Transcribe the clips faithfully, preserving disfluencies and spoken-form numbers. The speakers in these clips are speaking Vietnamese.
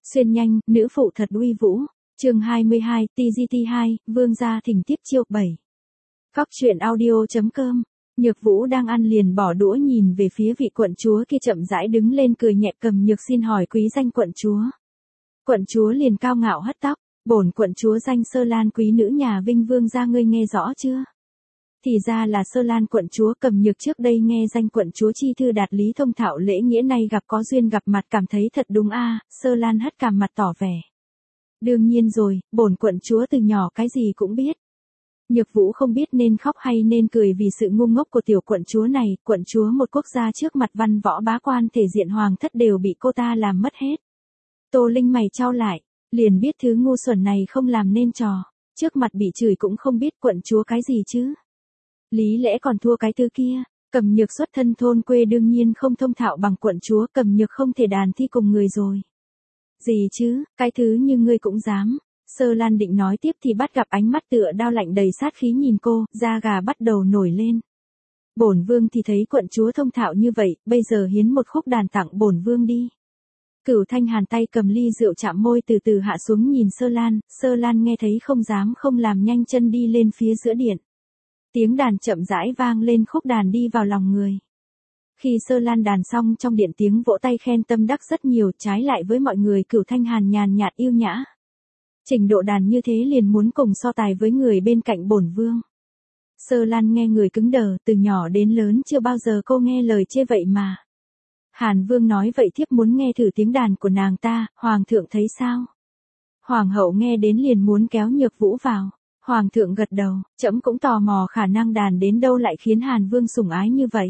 Xuyên nhanh, nữ phụ thật uy vũ. Chương hai mươi hai, T G T hai, Vương gia thỉnh tiếp chiêu bảy. Cóc truyện audio chấm com. Nhược Vũ đang ăn liền bỏ đũa nhìn về phía vị quận chúa kia chậm rãi đứng lên cười nhẹ cầm nhược xin hỏi quý danh quận chúa. Quận chúa liền cao ngạo hất tóc, bổn quận chúa danh Sơ Lan quý nữ nhà Vinh Vương gia ngươi nghe rõ chưa? Thì ra là Sơ Lan quận chúa cầm nhược trước đây nghe danh quận chúa chi thư đạt lý thông thạo lễ nghĩa nay gặp có duyên gặp mặt cảm thấy thật đúng a. Sơ Lan hất cằm mặt tỏ vẻ. Đương nhiên rồi, bổn quận chúa từ nhỏ cái gì cũng biết. Nhược Vũ không biết nên khóc hay nên cười vì sự ngu ngốc của tiểu quận chúa này, quận chúa một quốc gia trước mặt văn võ bá quan thể diện hoàng thất đều bị cô ta làm mất hết. Tô Linh mày chau lại, liền biết thứ ngu xuẩn này không làm nên trò, trước mặt bị chửi cũng không biết quận chúa cái gì chứ. Lý lẽ còn thua cái thứ kia, cầm nhược xuất thân thôn quê đương nhiên không thông thạo bằng quận chúa, cầm nhược không thể đàn thi cùng người rồi. Gì chứ, cái thứ như ngươi cũng dám. Sơ Lan định nói tiếp thì bắt gặp ánh mắt tựa đao lạnh đầy sát khí nhìn cô, da gà bắt đầu nổi lên. Bổn vương thì thấy quận chúa thông thạo như vậy, bây giờ hiến một khúc đàn tặng bổn vương đi. Cửu Thanh Hàn tay cầm ly rượu chạm môi từ từ hạ xuống nhìn Sơ Lan, Sơ Lan nghe thấy không dám không làm nhanh chân đi lên phía giữa điện. Tiếng đàn chậm rãi vang lên khúc đàn đi vào lòng người. Khi Sơ Lan đàn xong trong điện tiếng vỗ tay khen tâm đắc rất nhiều, trái lại với mọi người Cửu Thanh Hàn nhàn nhạt yêu nhã. Trình độ đàn như thế liền muốn cùng so tài với người bên cạnh bổn vương. Sơ Lan nghe người cứng đờ, từ nhỏ đến lớn chưa bao giờ cô nghe lời chê vậy mà. Hàn Vương nói vậy thiếp muốn nghe thử tiếng đàn của nàng ta, Hoàng thượng thấy sao? Hoàng hậu nghe đến liền muốn kéo Nhược Vũ vào. Hoàng thượng gật đầu, trẫm cũng tò mò khả năng đàn đến đâu lại khiến Hàn Vương sủng ái như vậy.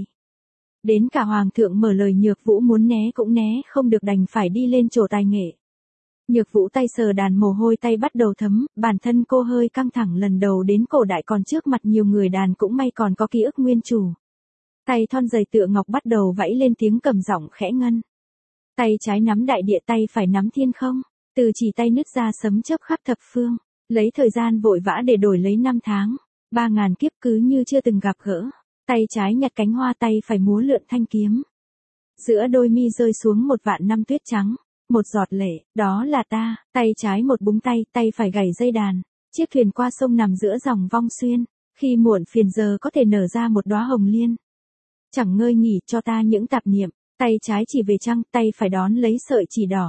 Đến cả Hoàng thượng mở lời Nhược Vũ muốn né cũng né không được đành phải đi lên chỗ tài nghệ. Nhược Vũ tay sờ đàn mồ hôi tay bắt đầu thấm, bản thân cô hơi căng thẳng lần đầu đến cổ đại còn trước mặt nhiều người đàn cũng may còn có ký ức nguyên chủ. Tay thon dày tựa ngọc bắt đầu vẫy lên tiếng cầm giọng khẽ ngân. Tay trái nắm đại địa tay phải nắm thiên không, từ chỉ tay nứt ra sấm chớp khắp thập phương, lấy thời gian vội vã để đổi lấy năm tháng, ba ngàn kiếp cứ như chưa từng gặp gỡ. Tay trái nhặt cánh hoa tay phải múa lượn thanh kiếm. Giữa đôi mi rơi xuống một vạn năm tuyết trắng. Một giọt lệ, đó là ta, tay trái một búng tay, tay phải gảy dây đàn, chiếc thuyền qua sông nằm giữa dòng vong xuyên, khi muộn phiền giờ có thể nở ra một đóa hồng liên. Chẳng ngơi nghỉ cho ta những tạp niệm, tay trái chỉ về trăng, tay phải đón lấy sợi chỉ đỏ.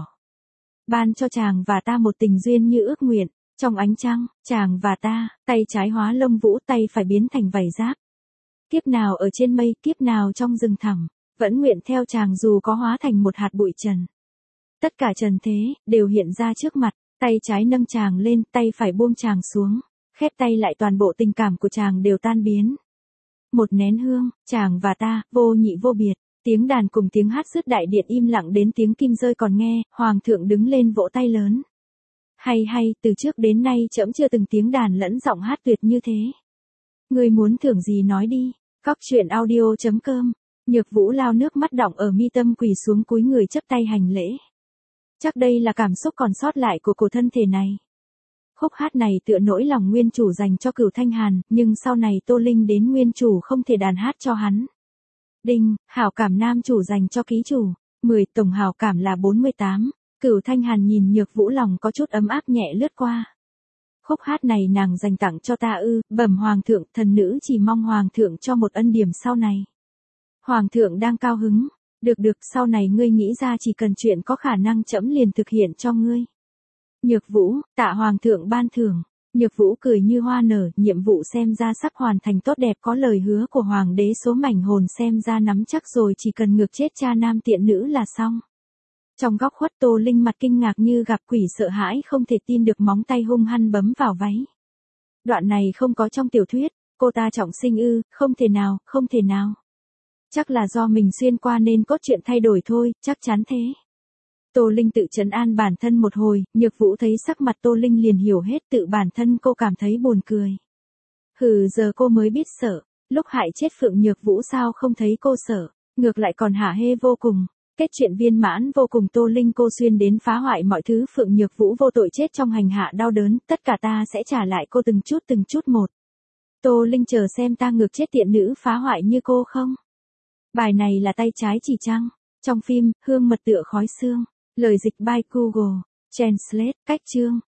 Ban cho chàng và ta một tình duyên như ước nguyện, trong ánh trăng, chàng và ta, tay trái hóa lông vũ, tay phải biến thành vảy giáp. Kiếp nào ở trên mây, kiếp nào trong rừng thẳm, vẫn nguyện theo chàng dù có hóa thành một hạt bụi trần. Tất cả trần thế, đều hiện ra trước mặt, tay trái nâng chàng lên, tay phải buông chàng xuống, khép tay lại toàn bộ tình cảm của chàng đều tan biến. Một nén hương, chàng và ta, vô nhị vô biệt, tiếng đàn cùng tiếng hát dứt đại điện im lặng đến tiếng kim rơi còn nghe, Hoàng thượng đứng lên vỗ tay lớn. Hay hay, từ trước đến nay trẫm chưa từng tiếng đàn lẫn giọng hát tuyệt như thế. Ngươi muốn thưởng gì nói đi, cóc truyện audio chấm com, Nhược Vũ lao nước mắt đọng ở mi tâm quỳ xuống cúi người chấp tay hành lễ. Chắc đây là cảm xúc còn sót lại của cổ thân thể này. Khúc hát này tựa nỗi lòng nguyên chủ dành cho Cửu Thanh Hàn, nhưng sau này Tô Linh đến nguyên chủ không thể đàn hát cho hắn. Đinh, hảo cảm nam chủ dành cho ký chủ, mười, tổng hảo cảm là bốn mươi tám. Cửu Thanh Hàn nhìn Nhược Vũ lòng có chút ấm áp nhẹ lướt qua. Khúc hát này nàng dành tặng cho ta ư, bẩm Hoàng thượng, thần nữ chỉ mong Hoàng thượng cho một ân điểm sau này. Hoàng thượng đang cao hứng. Được được, sau này ngươi nghĩ ra chỉ cần chuyện có khả năng trẫm liền thực hiện cho ngươi. Nhược Vũ, tạ Hoàng thượng ban thưởng. Nhược Vũ cười như hoa nở, nhiệm vụ xem ra sắp hoàn thành tốt đẹp, có lời hứa của Hoàng đế số mảnh hồn xem ra nắm chắc rồi, chỉ cần ngược chết cha nam tiện nữ là xong. Trong góc khuất Tô Linh mặt kinh ngạc như gặp quỷ sợ hãi không thể tin được móng tay hung hăng bấm vào váy. Đoạn này không có trong tiểu thuyết, cô ta trọng sinh ư, không thể nào, không thể nào. Chắc là do mình xuyên qua nên cốt truyện thay đổi thôi, chắc chắn thế. Tô Linh tự trấn an bản thân một hồi, Nhược Vũ thấy sắc mặt Tô Linh liền hiểu hết, tự bản thân cô cảm thấy buồn cười. Hừ, giờ cô mới biết sợ, lúc hại chết Phượng Nhược Vũ sao không thấy cô sợ, ngược lại còn hả hê vô cùng. Kết chuyện viên mãn vô cùng, Tô Linh cô xuyên đến phá hoại mọi thứ, Phượng Nhược Vũ vô tội chết trong hành hạ đau đớn, tất cả ta sẽ trả lại cô từng chút từng chút một. Tô Linh chờ xem ta ngược chết tiện nữ phá hoại như cô không. Bài này là tay trái chỉ trăng. Trong phim, hương mật tựa khói xương. Lời dịch by Google. Translate, cách chương.